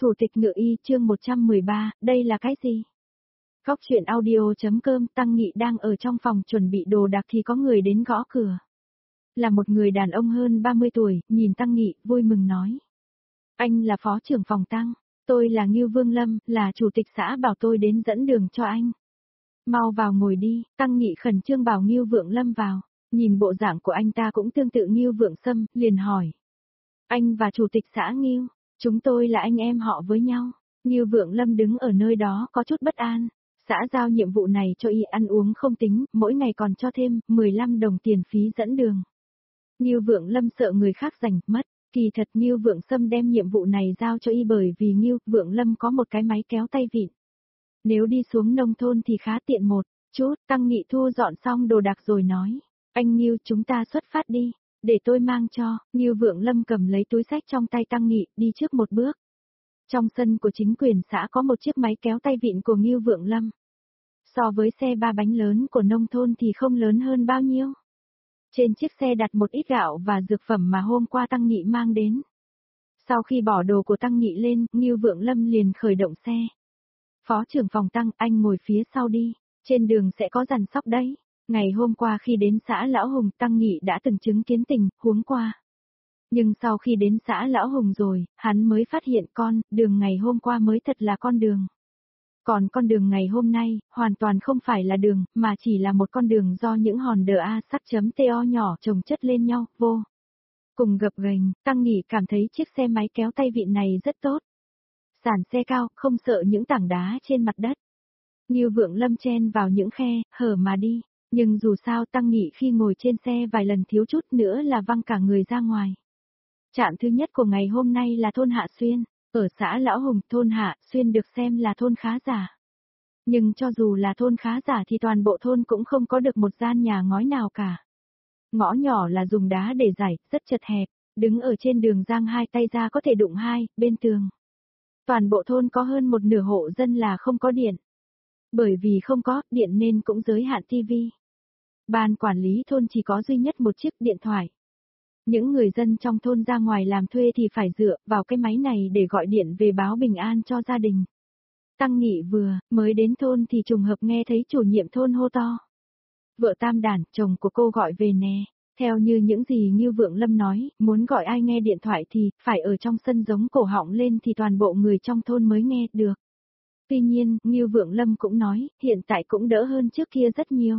Thủ tịch Ngự Y chương 113, đây là cái gì? Góc chuyện audio.com. Tăng Nghị đang ở trong phòng chuẩn bị đồ đạc thì có người đến gõ cửa. Là một người đàn ông hơn 30 tuổi, nhìn Tăng Nghị, vui mừng nói. Anh là phó trưởng phòng Tăng, tôi là Ngưu Vương Lâm, là chủ tịch xã, bảo tôi đến dẫn đường cho anh. Mau vào ngồi đi. Tăng Nghị khẩn trương bảo Ngưu Vượng Lâm vào, nhìn bộ dạng của anh ta cũng tương tự Ngưu Vượng Sâm, liền hỏi. Anh và chủ tịch xã Ngưu, chúng tôi là anh em họ với nhau. Ngưu Vượng Lâm đứng ở nơi đó có chút bất an. Xã giao nhiệm vụ này cho y ăn uống không tính, mỗi ngày còn cho thêm 15 đồng tiền phí dẫn đường. Ngưu Vượng Lâm sợ người khác giành mất, kỳ thật Ngưu Vượng Sâm đem nhiệm vụ này giao cho y bởi vì Ngưu Vượng Lâm có một cái máy kéo tay vịn. Nếu đi xuống nông thôn thì khá tiện một chút. Tăng Nghị thu dọn xong đồ đạc rồi nói, anh Ngưu, chúng ta xuất phát đi, để tôi mang cho. Ngưu Vượng Lâm cầm lấy túi xách trong tay Tăng Nghị, đi trước một bước. Trong sân của chính quyền xã có một chiếc máy kéo tay vịn của Ngưu Vượng Lâm. So với xe ba bánh lớn của nông thôn thì không lớn hơn bao nhiêu. Trên chiếc xe đặt một ít gạo và dược phẩm mà hôm qua Tăng Nghị mang đến. Sau khi bỏ đồ của Tăng Nghị lên, Ngưu Vượng Lâm liền khởi động xe. Phó trưởng phòng Tăng, anh ngồi phía sau đi, trên đường sẽ có giàn sóc đấy. Ngày hôm qua khi đến xã Lão Hùng, Tăng Nghị đã từng chứng kiến tình huống qua. Nhưng sau khi đến xã Lão Hùng rồi, hắn mới phát hiện đường ngày hôm qua mới thật là con đường. Còn con đường ngày hôm nay, hoàn toàn không phải là đường, mà chỉ là một con đường do những hòn đờ A sắc chấm TO nhỏ chồng chất lên nhau, vô cùng gập ghềnh. Tăng Nghị cảm thấy chiếc xe máy kéo tay vịn này rất tốt. Sàn xe cao, không sợ những tảng đá trên mặt đất. Ngưu Vượng Lâm chen vào những khe hở mà đi, nhưng dù sao Tăng Nghị khi ngồi trên xe vài lần thiếu chút nữa là văng cả người ra ngoài. Trạm thứ nhất của ngày hôm nay là thôn Hạ Xuyên, ở xã Lão Hùng. Thôn Hạ Xuyên được xem là thôn khá giả. Nhưng cho dù là thôn khá giả thì toàn bộ thôn cũng không có được một gian nhà ngói nào cả. Ngõ nhỏ là dùng đá để giải, rất chật hẹp, đứng ở trên đường giang hai tay ra có thể đụng hai bên tường. Toàn bộ thôn có hơn một nửa hộ dân là không có điện. Bởi vì không có điện nên cũng giới hạn tivi. Ban quản lý thôn chỉ có duy nhất một chiếc điện thoại. Những người dân trong thôn ra ngoài làm thuê thì phải dựa vào cái máy này để gọi điện về báo bình an cho gia đình. Tăng Nghị vừa mới đến thôn thì trùng hợp nghe thấy chủ nhiệm thôn hô to. Vợ Tam Đản, chồng của cô gọi về nè. Theo như những gì Ngưu Vượng Lâm nói, muốn gọi ai nghe điện thoại thì phải ở trong sân giống cổ họng lên thì toàn bộ người trong thôn mới nghe được. Tuy nhiên, Ngưu Vượng Lâm cũng nói, hiện tại cũng đỡ hơn trước kia rất nhiều.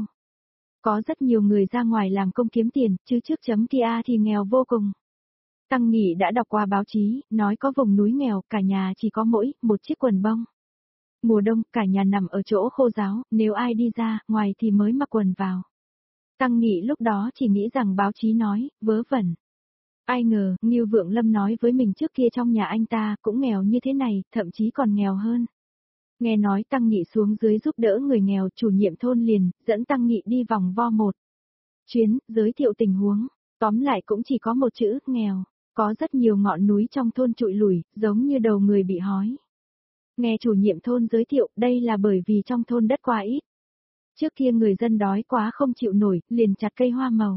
Có rất nhiều người ra ngoài làm công kiếm tiền, chứ trước chấm kia thì nghèo vô cùng. Tăng Nghị đã đọc qua báo chí, nói có vùng núi nghèo, cả nhà chỉ có mỗi một chiếc quần bông. Mùa đông, cả nhà nằm ở chỗ khô ráo, nếu ai đi ra, ngoài thì mới mặc quần vào. Tăng Nghị lúc đó chỉ nghĩ rằng báo chí nói, vớ vẩn. Ai ngờ, Ngưu Vượng Lâm nói với mình trước kia trong nhà anh ta cũng nghèo như thế này, thậm chí còn nghèo hơn. Nghe nói Tăng Nghị xuống dưới giúp đỡ người nghèo, chủ nhiệm thôn liền dẫn Tăng Nghị đi vòng vo một chuyến, giới thiệu tình huống. Tóm lại cũng chỉ có một chữ, nghèo. Có rất nhiều ngọn núi trong thôn trụi lủi, giống như đầu người bị hói. Nghe chủ nhiệm thôn giới thiệu, đây là bởi vì trong thôn đất quá ít. Trước kia người dân đói quá không chịu nổi, liền chặt cây hoa màu.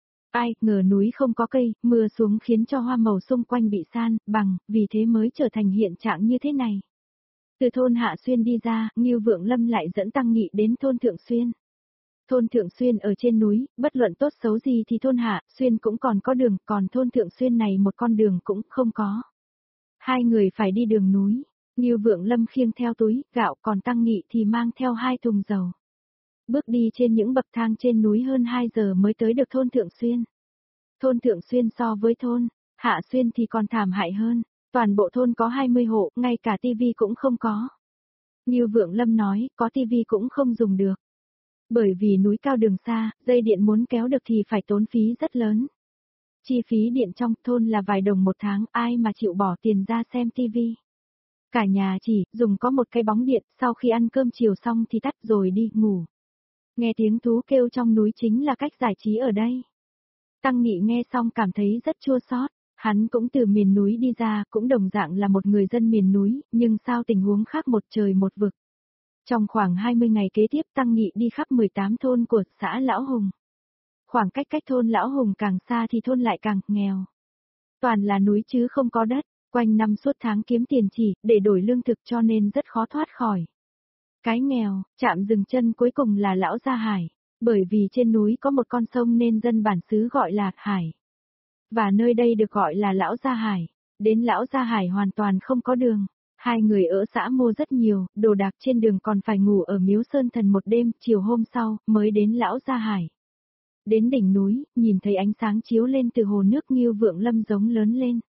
Ai ngờ núi không có cây, mưa xuống khiến cho hoa màu xung quanh bị san bằng, vì thế mới trở thành hiện trạng như thế này. Từ thôn Hạ Xuyên đi ra, Ngưu Vượng Lâm lại dẫn Tăng Nghị đến thôn Thượng Xuyên. Thôn Thượng Xuyên ở trên núi, bất luận tốt xấu gì thì thôn Hạ Xuyên cũng còn có đường, còn thôn Thượng Xuyên này một con đường cũng không có. Hai người phải đi đường núi, Ngưu Vượng Lâm khiêng theo túi gạo, còn Tăng Nghị thì mang theo 2 thùng dầu. Bước đi trên những bậc thang trên núi hơn 2 giờ mới tới được thôn Thượng Xuyên. Thôn Thượng Xuyên so với thôn Hạ Xuyên thì còn thảm hại hơn. Toàn bộ thôn có 20 hộ, ngay cả tivi cũng không có. Ngưu Vượng Lâm nói, có tivi cũng không dùng được. Bởi vì núi cao đường xa, dây điện muốn kéo được thì phải tốn phí rất lớn. Chi phí điện trong thôn là vài đồng một tháng, ai mà chịu bỏ tiền ra xem tivi. Cả nhà chỉ dùng có một cái bóng điện, sau khi ăn cơm chiều xong thì tắt rồi đi ngủ. Nghe tiếng thú kêu trong núi chính là cách giải trí ở đây. Tăng Nghị nghe xong cảm thấy rất chua xót. Hắn cũng từ miền núi đi ra, cũng đồng dạng là một người dân miền núi, nhưng sao tình huống khác một trời một vực. Trong khoảng 20 ngày kế tiếp Tăng Nghị đi khắp 18 thôn của xã Lão Hùng. Khoảng cách thôn Lão Hùng càng xa thì thôn lại càng nghèo. Toàn là núi chứ không có đất. Quanh năm suốt tháng kiếm tiền chỉ để đổi lương thực cho nên rất khó thoát khỏi cái nghèo. Trạm dừng chân cuối cùng là Lão Gia Hải, bởi vì trên núi có một con sông nên dân bản xứ gọi là Hải. Và nơi đây được gọi là Lão Gia Hải. Đến Lão Gia Hải hoàn toàn không có đường. Hai người ở xã mua rất nhiều, đồ đạc trên đường còn phải ngủ ở Miếu Sơn Thần một đêm, chiều hôm sau, mới đến Lão Gia Hải. Đến đỉnh núi, nhìn thấy ánh sáng chiếu lên từ hồ nước Ngưu Vượng Lâm giống lớn lên.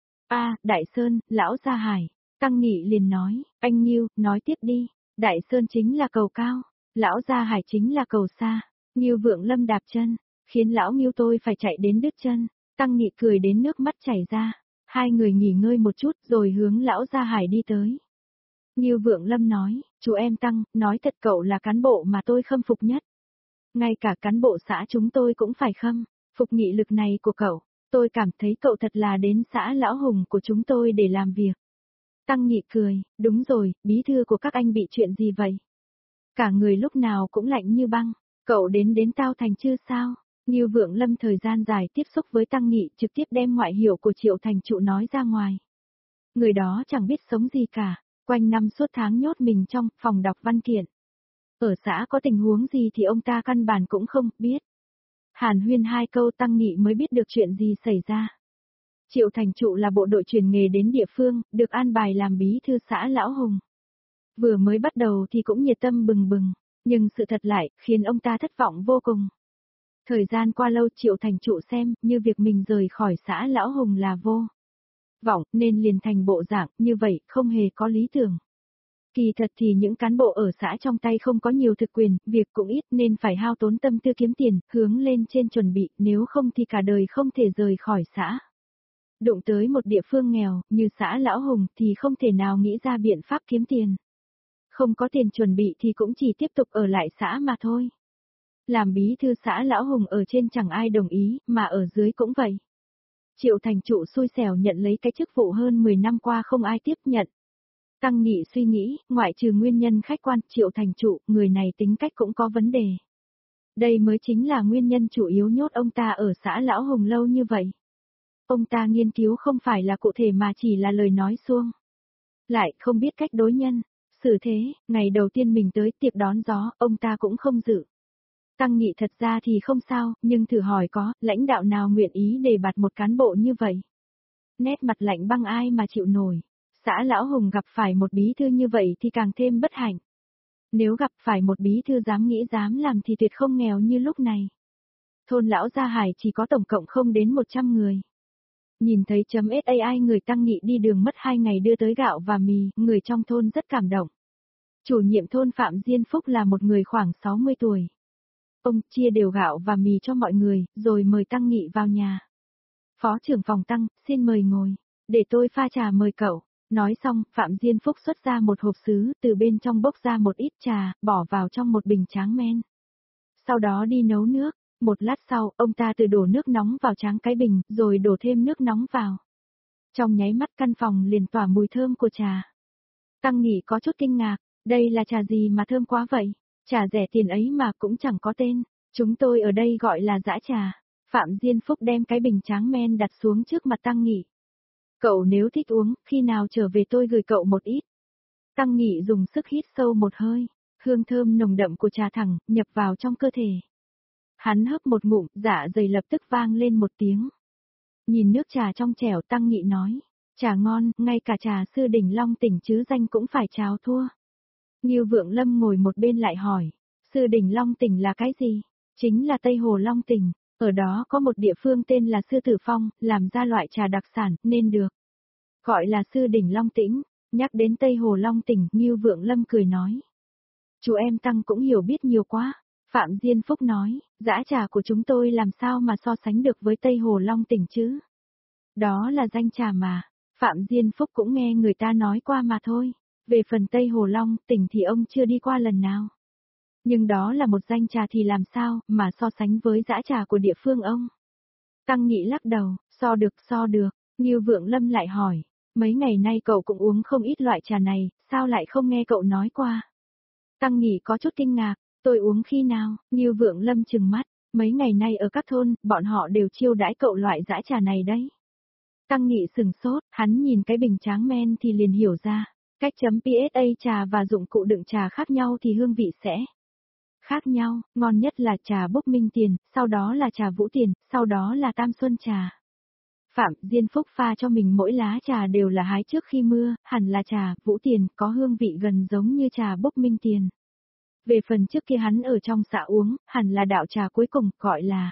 Đại Sơn, Lão Gia Hải. Tăng Nghị liền nói, anh Ngưu, nói tiếp đi. Đại Sơn chính là cầu cao, Lão Gia Hải chính là cầu xa. Ngưu Vượng Lâm đạp chân, khiến lão Ngưu tôi phải chạy đến đứt chân. Tăng Nghị cười đến nước mắt chảy ra. Hai người nghỉ ngơi một chút rồi hướng Lão Gia Hải đi tới. Ngưu Vượng Lâm nói, chú em Tăng, nói thật cậu là cán bộ mà tôi khâm phục nhất. Ngay cả cán bộ xã chúng tôi cũng phải khâm phục nghị lực này của cậu. Tôi cảm thấy cậu thật là đến xã Lão Hùng của chúng tôi để làm việc. Tăng Nghị cười, đúng rồi, bí thư của các anh bị chuyện gì vậy? Cả người lúc nào cũng lạnh như băng, cậu đến Tao Thành chưa sao? Ngưu Vượng Lâm thời gian dài tiếp xúc với Tăng Nghị trực tiếp đem ngoại hiệu của Triệu Thành Trụ nói ra ngoài. Người đó chẳng biết sống gì cả, quanh năm suốt tháng nhốt mình trong phòng đọc văn kiện. Ở xã có tình huống gì thì ông ta căn bản cũng không biết. Hàn huyên hai câu Tăng Nghị mới biết được chuyện gì xảy ra. Triệu Thành Trụ là bộ đội chuyển nghề đến địa phương, được an bài làm bí thư xã Lão Hùng. Vừa mới bắt đầu thì cũng nhiệt tâm bừng bừng, nhưng sự thật lại khiến ông ta thất vọng vô cùng. Thời gian qua lâu Triệu Thành Trụ xem như việc mình rời khỏi xã Lão Hùng là vô vọng nên liền thành bộ dạng như vậy, không hề có lý tưởng. Kỳ thật thì những cán bộ ở xã trong tay không có nhiều thực quyền, việc cũng ít nên phải hao tốn tâm tư kiếm tiền, hướng lên trên chuẩn bị, nếu không thì cả đời không thể rời khỏi xã. Đụng tới một địa phương nghèo, như xã Lão Hùng thì không thể nào nghĩ ra biện pháp kiếm tiền. Không có tiền chuẩn bị thì cũng chỉ tiếp tục ở lại xã mà thôi. Làm bí thư xã Lão Hùng ở trên chẳng ai đồng ý, mà ở dưới cũng vậy. Triệu Thành Trụ xui xẻo nhận lấy cái chức vụ hơn 10 năm qua không ai tiếp nhận. Tăng Nghị suy nghĩ, ngoại trừ nguyên nhân khách quan, Triệu Thành Trụ, người này tính cách cũng có vấn đề. Đây mới chính là nguyên nhân chủ yếu nhốt ông ta ở xã Lão Hùng lâu như vậy. Ông ta nghiên cứu không phải là cụ thể mà chỉ là lời nói suông. Lại không biết cách đối nhân, xử thế, ngày đầu tiên mình tới tiệc đón gió, ông ta cũng không dự. Tăng Nghị thật ra thì không sao, nhưng thử hỏi có, lãnh đạo nào nguyện ý đề bạt một cán bộ như vậy? Nét mặt lạnh băng ai mà chịu nổi. Xã Lão Hùng gặp phải một bí thư như vậy thì càng thêm bất hạnh. Nếu gặp phải một bí thư dám nghĩ dám làm thì tuyệt không nghèo như lúc này. Thôn Lão Gia Hải chỉ có tổng cộng không đến 100 người. Nhìn thấy .sai người Tăng Nghị đi đường mất 2 ngày đưa tới gạo và mì, người trong thôn rất cảm động. Chủ nhiệm thôn Phạm Diên Phúc là một người khoảng 60 tuổi. Ông chia đều gạo và mì cho mọi người, rồi mời Tăng Nghị vào nhà. Phó trưởng phòng Tăng, xin mời ngồi, để tôi pha trà mời cậu. Nói xong, Phạm Diên Phúc xuất ra một hộp sứ, từ bên trong bốc ra một ít trà, bỏ vào trong một bình tráng men. Sau đó đi nấu nước. Một lát sau, ông ta từ đổ nước nóng vào tráng cái bình, rồi đổ thêm nước nóng vào. Trong nháy mắt căn phòng liền tỏa mùi thơm của trà. Tăng Nghị có chút kinh ngạc, đây là trà gì mà thơm quá vậy? Trà rẻ tiền ấy mà cũng chẳng có tên, chúng tôi ở đây gọi là dã trà. Phạm Diên Phúc đem cái bình tráng men đặt xuống trước mặt Tăng Nghị. Cậu nếu thích uống, khi nào trở về tôi gửi cậu một ít. Tăng Nghị dùng sức hít sâu một hơi, hương thơm nồng đậm của trà thẳng, nhập vào trong cơ thể. Hắn hớp một ngụm, dạ dày lập tức vang lên một tiếng. Nhìn nước trà trong trẻo Tăng Nghị nói, trà ngon, ngay cả trà Sư Đỉnh Long Tỉnh chứ danh cũng phải cháo thua. Ngưu Vượng Lâm ngồi một bên lại hỏi, Sư Đỉnh Long Tỉnh là cái gì? Chính là Tây Hồ Long Tỉnh, ở đó có một địa phương tên là Sư Tử Phong, làm ra loại trà đặc sản, nên được gọi là Sư Đỉnh Long Tĩnh. Nhắc đến Tây Hồ Long Tỉnh, Ngưu Vượng Lâm cười nói, chú em Tăng cũng hiểu biết nhiều quá. Phạm Diên Phúc nói, dã trà của chúng tôi làm sao mà so sánh được với Tây Hồ Long Tỉnh chứ? Đó là danh trà mà. Phạm Diên Phúc cũng nghe người ta nói qua mà thôi. Về phần Tây Hồ Long Tỉnh thì ông chưa đi qua lần nào. Nhưng đó là một danh trà thì làm sao mà so sánh với dã trà của địa phương ông? Tăng Nghị lắc đầu, so được. Ngưu Vượng Lâm lại hỏi, mấy ngày nay cậu cũng uống không ít loại trà này, sao lại không nghe cậu nói qua? Tăng Nghị có chút kinh ngạc. Tôi uống khi nào? Ngưu Vượng Lâm trừng mắt, mấy ngày nay ở các thôn, bọn họ đều chiêu đãi cậu loại dã trà này đấy. Tăng Nghị sừng sốt, hắn nhìn cái bình tráng men thì liền hiểu ra. Cách chấm PSA trà và dụng cụ đựng trà khác nhau thì hương vị sẽ khác nhau, ngon nhất là trà Bốc Minh Tiền, sau đó là trà Vũ Tiền, sau đó là Tam Xuân trà. Phạm Diên Phúc pha cho mình mỗi lá trà đều là hái trước khi mưa, hẳn là trà Vũ Tiền có hương vị gần giống như trà Bốc Minh Tiền. Về phần trước kia hắn ở trong xã uống, hẳn là đạo trà cuối cùng, gọi là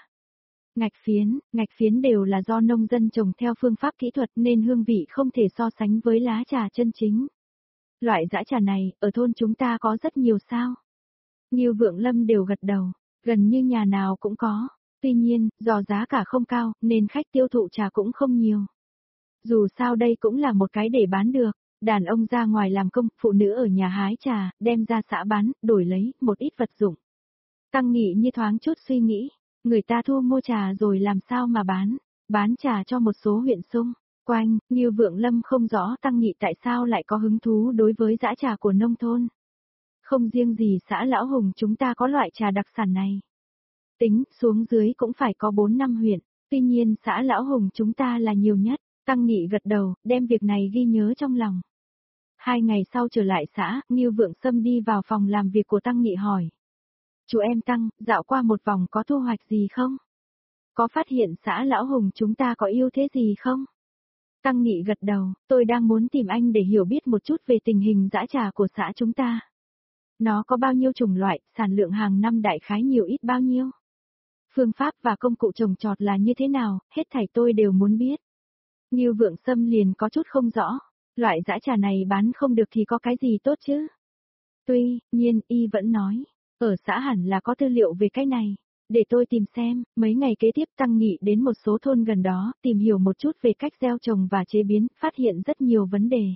ngạch phiến đều là do nông dân trồng theo phương pháp kỹ thuật nên hương vị không thể so sánh với lá trà chân chính. Loại dã trà này, ở thôn chúng ta có rất nhiều sao? Ngưu Vượng Lâm đều gật đầu, gần như nhà nào cũng có. Tuy nhiên, do giá cả không cao, nên khách tiêu thụ trà cũng không nhiều. Dù sao đây cũng là một cái để bán được, đàn ông ra ngoài làm công, phụ nữ ở nhà hái trà, đem ra xã bán, đổi lấy một ít vật dụng. Tăng Nghị như thoáng chút suy nghĩ, người ta thu mua trà rồi làm sao mà bán trà cho một số huyện xung quanh. Ngưu Vượng Lâm không rõ Tăng Nghị tại sao lại có hứng thú đối với dã trà của nông thôn. Không riêng gì xã Lão Hùng chúng ta có loại trà đặc sản này. Tính xuống dưới cũng phải có 4-5 huyện, tuy nhiên xã Lão Hùng chúng ta là nhiều nhất. Tăng Nghị gật đầu, đem việc này ghi nhớ trong lòng. 2 ngày sau trở lại xã, Ngưu Vượng Sâm đi vào phòng làm việc của Tăng Nghị hỏi. Chú em Tăng, dạo qua một vòng có thu hoạch gì không? Có phát hiện xã Lão Hùng chúng ta có ưu thế gì không? Tăng Nghị gật đầu, tôi đang muốn tìm anh để hiểu biết một chút về tình hình dã trà của xã chúng ta. Nó có bao nhiêu chủng loại, sản lượng hàng năm đại khái nhiều ít bao nhiêu? Phương pháp và công cụ trồng trọt là như thế nào, hết thảy tôi đều muốn biết. Ngưu Vượng Sâm liền có chút không rõ, loại dã trà này bán không được thì có cái gì tốt chứ? Tuy nhiên, y vẫn nói, ở xã hẳn là có tư liệu về cái này. Để tôi tìm xem, mấy ngày kế tiếp Tăng Nghị đến một số thôn gần đó, tìm hiểu một chút về cách gieo trồng và chế biến, phát hiện rất nhiều vấn đề.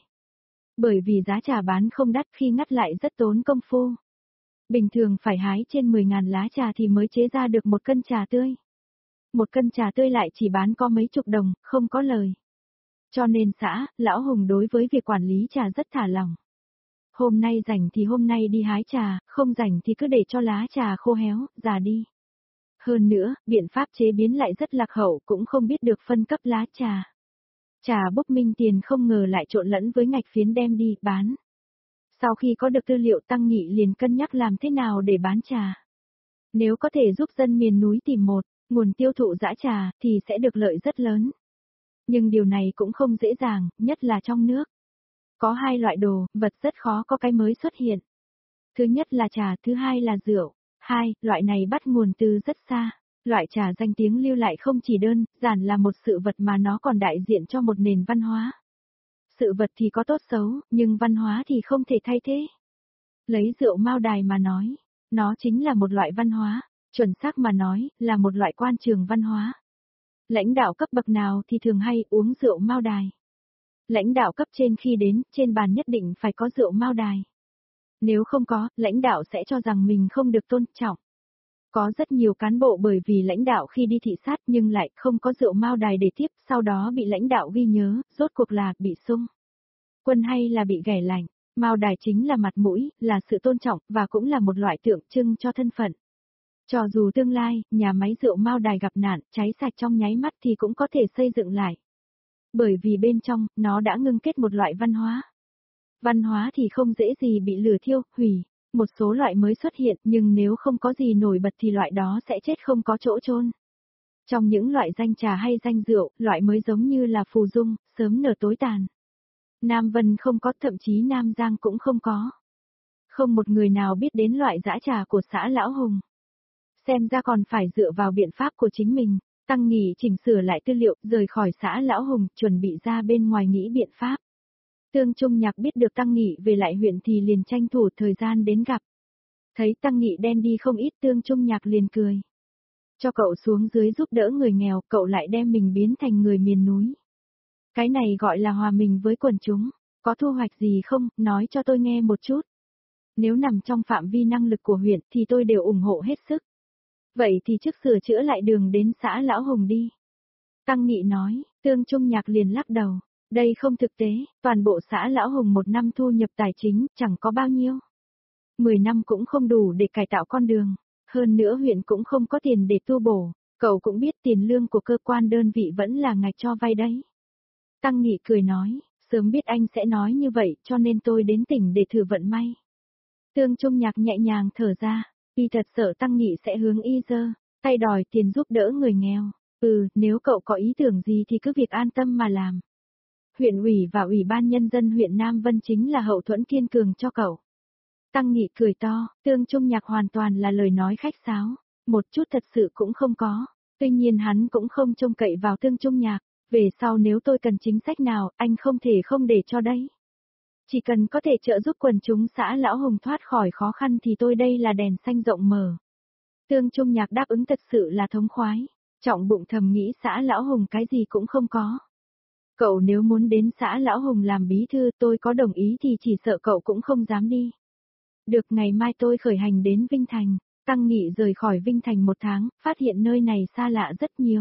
Bởi vì giá trà bán không đắt khi ngắt lại rất tốn công phu. Bình thường phải hái trên 10.000 lá trà thì mới chế ra được một cân trà tươi. Một cân trà tươi lại chỉ bán có mấy chục đồng, không có lời. Cho nên xã, Lão Hùng đối với việc quản lý trà rất thả lỏng. Hôm nay rảnh thì hôm nay đi hái trà, không rảnh thì cứ để cho lá trà khô héo, già đi. Hơn nữa, biện pháp chế biến lại rất lạc hậu cũng không biết được phân cấp lá trà. Trà Bốc Minh Tiền không ngờ lại trộn lẫn với ngạch phiến đem đi, bán. Sau khi có được tư liệu Tăng Nghị liền cân nhắc làm thế nào để bán trà. Nếu có thể giúp dân miền núi tìm một nguồn tiêu thụ dã trà thì sẽ được lợi rất lớn. Nhưng điều này cũng không dễ dàng, nhất là trong nước. Có 2 loại đồ, vật rất khó có cái mới xuất hiện. Thứ nhất là trà, thứ hai là rượu. Loại này bắt nguồn từ rất xa. Loại trà danh tiếng lưu lại không chỉ đơn giản là một sự vật mà nó còn đại diện cho một nền văn hóa. Sự vật thì có tốt xấu, nhưng văn hóa thì không thể thay thế. Lấy rượu Mao Đài mà nói, nó chính là một loại văn hóa, chuẩn xác mà nói, là một loại quan trường văn hóa. Lãnh đạo cấp bậc nào thì thường hay uống rượu Mao Đài. Lãnh đạo cấp trên khi đến, trên bàn nhất định phải có rượu Mao Đài. Nếu không có, lãnh đạo sẽ cho rằng mình không được tôn trọng. Có rất nhiều cán bộ bởi vì lãnh đạo khi đi thị sát nhưng lại không có rượu Mao Đài để tiếp, sau đó bị lãnh đạo ghi nhớ, rốt cuộc là bị xung quân hay là bị ghẻ lạnh. Mao Đài chính là mặt mũi, là sự tôn trọng, và cũng là một loại tượng trưng cho thân phận. Cho dù tương lai, nhà máy rượu Mao Đài gặp nạn, cháy sạch trong nháy mắt thì cũng có thể xây dựng lại. Bởi vì bên trong, nó đã ngưng kết một loại văn hóa. Văn hóa thì không dễ gì bị lửa thiêu, hủy. Một số loại mới xuất hiện nhưng nếu không có gì nổi bật thì loại đó sẽ chết không có chỗ chôn. Trong những loại danh trà hay danh rượu, loại mới giống như là phù dung, sớm nở tối tàn. Nam Vân không có, thậm chí Nam Giang cũng không có. Không một người nào biết đến loại dã trà của xã Lão Hùng. Xem ra còn phải dựa vào biện pháp của chính mình. Tăng Nghị chỉnh sửa lại tư liệu, rời khỏi xã Lão Hùng, chuẩn bị ra bên ngoài nghĩ biện pháp. Tương Trung Nhạc biết được Tăng Nghị về lại huyện thì liền tranh thủ thời gian đến gặp. Thấy Tăng Nghị đen đi không ít, Tương Trung Nhạc liền cười. Cho cậu xuống dưới giúp đỡ người nghèo, cậu lại đem mình biến thành người miền núi. Cái này gọi là hòa mình với quần chúng. Có thu hoạch gì không, nói cho tôi nghe một chút. Nếu nằm trong phạm vi năng lực của huyện thì tôi đều ủng hộ hết sức. Vậy thì trước sửa chữa lại đường đến xã Lão Hùng đi. Tăng Nghị nói, Tương Trung Nhạc liền lắc đầu. Đây không thực tế, toàn bộ xã Lão Hùng một năm thu nhập tài chính chẳng có bao nhiêu. 10 năm cũng không đủ để cải tạo con đường. Hơn nữa huyện cũng không có tiền để tu bổ. Cậu cũng biết tiền lương của cơ quan đơn vị vẫn là ngạch cho vay đấy. Tăng Nghị cười nói, sớm biết anh sẽ nói như vậy cho nên tôi đến tỉnh để thử vận may. Tương Trung Nhạc nhẹ nhàng thở ra, y thật sợ Tăng Nghị sẽ hướng y giơ tay đòi tiền giúp đỡ người nghèo. Nếu cậu có ý tưởng gì thì cứ việc an tâm mà làm. Huyện ủy và Ủy ban Nhân dân huyện Nam Vân chính là hậu thuẫn kiên cường cho cậu. Tăng Nghị cười to, Tương Trung Nhạc hoàn toàn là lời nói khách sáo, một chút thật sự cũng không có. Tuy nhiên hắn cũng không trông cậy vào Tương Trung Nhạc, về sau nếu tôi cần chính sách nào, anh không thể không để cho đấy. Chỉ cần có thể trợ giúp quần chúng xã Lão Hùng thoát khỏi khó khăn thì tôi đây là đèn xanh rộng mở. Tương Trung Nhạc đáp ứng thật sự là thống khoái, trọng bụng thầm nghĩ xã Lão Hùng cái gì cũng không có. Cậu nếu muốn đến xã Lão Hùng làm bí thư tôi có đồng ý thì chỉ sợ cậu cũng không dám đi. Được, ngày mai tôi khởi hành đến Vinh Thành. Tăng Nghị rời khỏi Vinh Thành 1 tháng, phát hiện nơi này xa lạ rất nhiều.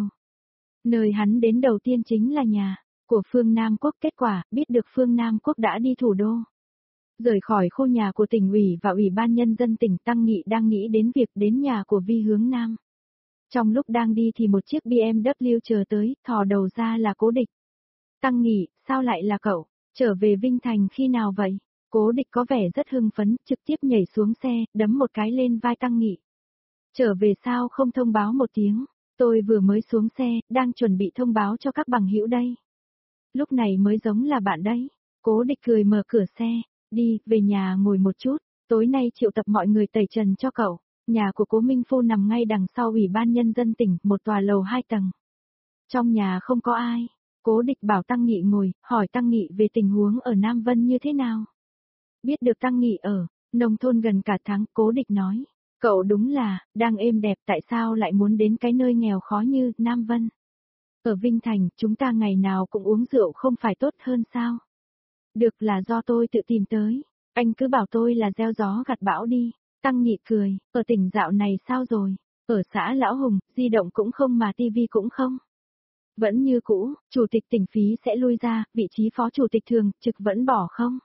Nơi hắn đến đầu tiên chính là nhà của Phương Nam Quốc, kết quả biết được Phương Nam Quốc đã đi thủ đô. Rời khỏi khu nhà của tỉnh ủy và Ủy ban Nhân dân tỉnh, Tăng Nghị đang nghĩ đến việc đến nhà của Vi Hướng Nam. Trong lúc đang đi thì một chiếc BMW chờ tới, thò đầu ra là Cố Địch. Tăng Nghị, sao lại là cậu? Trở về Vinh Thành khi nào vậy? Cố Địch có vẻ rất hưng phấn, trực tiếp nhảy xuống xe, đấm một cái lên vai Tăng Nghị. Trở về sao không thông báo một tiếng? Tôi vừa mới xuống xe, đang chuẩn bị thông báo cho các bằng hữu đây. Lúc này mới giống là bạn đấy. Cố Địch cười mở cửa xe, đi, về nhà ngồi một chút, tối nay triệu tập mọi người tẩy trần cho cậu. Nhà của Cố Minh Phu nằm ngay đằng sau Ủy ban Nhân dân tỉnh, một tòa lầu 2 tầng. Trong nhà không có ai. Cố Địch bảo Tăng Nghị ngồi, hỏi Tăng Nghị về tình huống ở Nam Vân như thế nào. Biết được Tăng Nghị ở nông thôn gần cả tháng, Cố Địch nói, cậu đúng là đang êm đẹp, tại sao lại muốn đến cái nơi nghèo khó như Nam Vân? Ở Vinh Thành, chúng ta ngày nào cũng uống rượu không phải tốt hơn sao? Được, là do tôi tự tìm tới, anh cứ bảo tôi là gieo gió gặt bão đi. Tăng Nghị cười, ở tỉnh dạo này sao rồi? Ở xã Lão Hùng, di động cũng không mà tivi cũng không. Vẫn như cũ, chủ tịch tỉnh phí sẽ lui ra, vị trí phó chủ tịch thường trực vẫn bỏ không?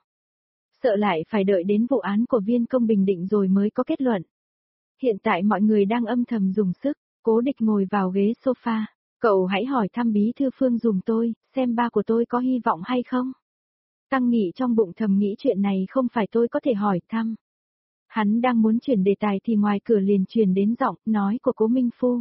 Sợ lại phải đợi đến vụ án của Viên Công Bình định rồi mới có kết luận. Hiện tại mọi người đang âm thầm dùng sức. Cố Địch ngồi vào ghế sofa. Cậu hãy hỏi thăm bí thư Phương dùm tôi, xem ba của tôi có hy vọng hay không. Tăng Nghị trong bụng thầm nghĩ chuyện này không phải tôi có thể hỏi thăm. Hắn đang muốn chuyển đề tài thì ngoài cửa liền truyền đến giọng nói của Cố Minh Phu.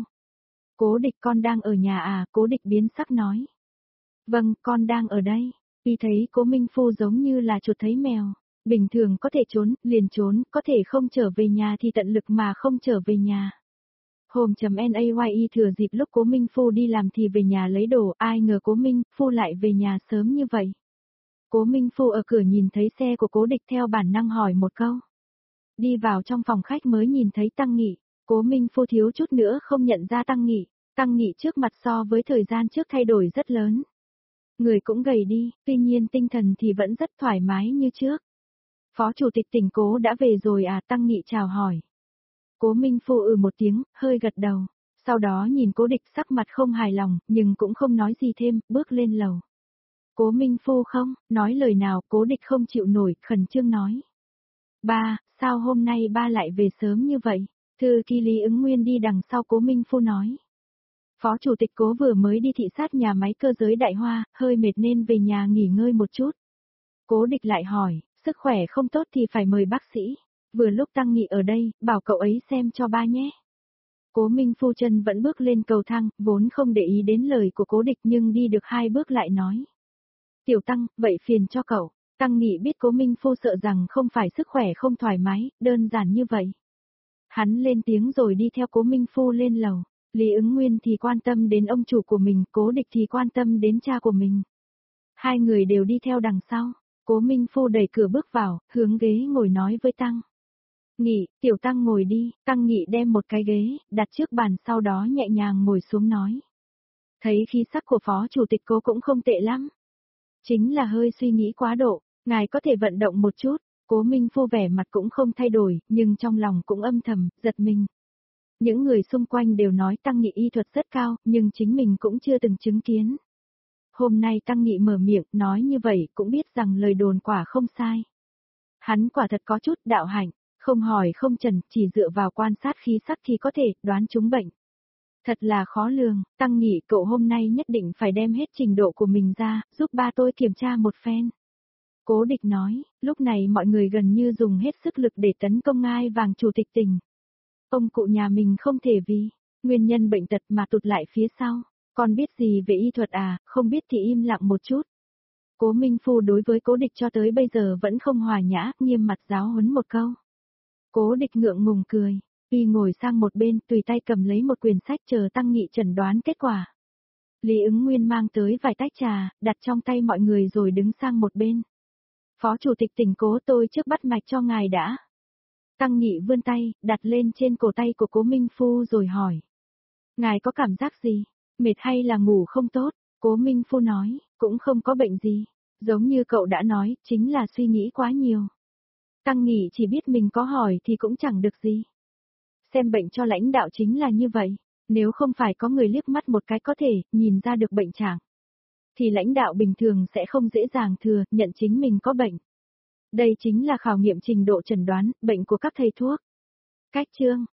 Cố Địch, con đang ở nhà à? Cố Địch biến sắc nói. Vâng, con đang ở đây. Y thấy Cố Minh Phu giống như là chuột thấy mèo. Bình thường có thể trốn, liền trốn, có thể không trở về nhà thì tận lực mà không trở về nhà. Hôm.NAYI thừa dịp lúc Cố Minh Phu đi làm thì về nhà lấy đồ, ai ngờ Cố Minh Phu lại về nhà sớm như vậy. Cố Minh Phu ở cửa nhìn thấy xe của Cố Địch theo bản năng hỏi một câu. Đi vào trong phòng khách mới nhìn thấy Tăng Nghị, Cố Minh Phu thiếu chút nữa không nhận ra Tăng Nghị. Tăng Nghị trước mặt so với thời gian trước thay đổi rất lớn. Người cũng gầy đi, tuy nhiên tinh thần thì vẫn rất thoải mái như trước. Phó chủ tịch tỉnh Cố đã về rồi à? Tăng Nghị chào hỏi. Cố Minh Phu một tiếng, hơi gật đầu. Sau đó nhìn Cố Địch sắc mặt không hài lòng, nhưng cũng không nói gì thêm, bước lên lầu. Cố Minh Phu không, nói lời nào, Cố Địch không chịu nổi, khẩn trương nói. Ba, sao hôm nay ba lại về sớm như vậy? Thư ký Lý Ứng Nguyên đi đằng sau Cố Minh Phu nói. Phó chủ tịch Cố vừa mới đi thị sát nhà máy cơ giới Đại Hoa, hơi mệt nên về nhà nghỉ ngơi một chút. Cố Địch lại hỏi, sức khỏe không tốt thì phải mời bác sĩ. Vừa lúc Tăng Nghị ở đây, bảo cậu ấy xem cho ba nhé. Cố Minh Phu chân vẫn bước lên cầu thang, vốn không để ý đến lời của Cố Địch nhưng đi được 2 bước lại nói. Tiểu Tăng, vậy phiền cho cậu. Tăng Nghị biết Cố Minh Phu sợ rằng không phải sức khỏe không thoải mái, đơn giản như vậy. Hắn lên tiếng rồi đi theo Cố Minh Phu lên lầu. Lý Ứng Nguyên thì quan tâm đến ông chủ của mình, Cố Địch thì quan tâm đến cha của mình. Hai người đều đi theo đằng sau. Cố Minh Phu đẩy cửa bước vào, hướng ghế ngồi nói với Tăng Nghị, Tiểu Tăng ngồi đi. Tăng Nghị đem một cái ghế, đặt trước bàn sau đó nhẹ nhàng ngồi xuống nói. Thấy khí sắc của Phó Chủ tịch Cố cũng không tệ lắm. Chính là hơi suy nghĩ quá độ, ngài có thể vận động một chút. Cố Minh Phu vẻ mặt cũng không thay đổi, nhưng trong lòng cũng âm thầm, giật mình. Những người xung quanh đều nói Tăng Nghị y thuật rất cao, nhưng chính mình cũng chưa từng chứng kiến. Hôm nay Tăng Nghị mở miệng, nói như vậy cũng biết rằng lời đồn quả không sai. Hắn quả thật có chút đạo hạnh, không hỏi không trần, chỉ dựa vào quan sát khí sắc thì có thể đoán trúng bệnh. Thật là khó lường, Tăng Nghị cậu hôm nay nhất định phải đem hết trình độ của mình ra, giúp ba tôi kiểm tra một phen. Cố Địch nói, lúc này mọi người gần như dùng hết sức lực để tấn công ngai vàng chủ tịch tỉnh. Ông cụ nhà mình không thể vì nguyên nhân bệnh tật mà tụt lại phía sau. Con biết gì về y thuật à, không biết thì im lặng một chút. Cố Minh Phu đối với Cố Địch cho tới bây giờ vẫn không hòa nhã, nghiêm mặt giáo huấn một câu. Cố Địch ngượng ngùng cười, y ngồi sang một bên, tùy tay cầm lấy một quyển sách chờ Tăng Nghị chẩn đoán kết quả. Lý Ứng Nguyên mang tới vài tách trà, đặt trong tay mọi người rồi đứng sang một bên. Phó Chủ tịch tỉnh Cố, tôi trước bắt mạch cho ngài đã. Tăng Nghị vươn tay, đặt lên trên cổ tay của Cố Minh Phu rồi hỏi. Ngài có cảm giác gì? Mệt hay là ngủ không tốt? Cố Minh Phu nói, cũng không có bệnh gì. Giống như cậu đã nói, chính là suy nghĩ quá nhiều. Tăng Nghị chỉ biết mình có hỏi thì cũng chẳng được gì. Xem bệnh cho lãnh đạo chính là như vậy. Nếu không phải có người liếc mắt một cái có thể nhìn ra được bệnh trạng, thì lãnh đạo bình thường sẽ không dễ dàng thừa nhận chính mình có bệnh. Đây chính là khảo nghiệm trình độ chẩn đoán bệnh của các thầy thuốc. Cách chương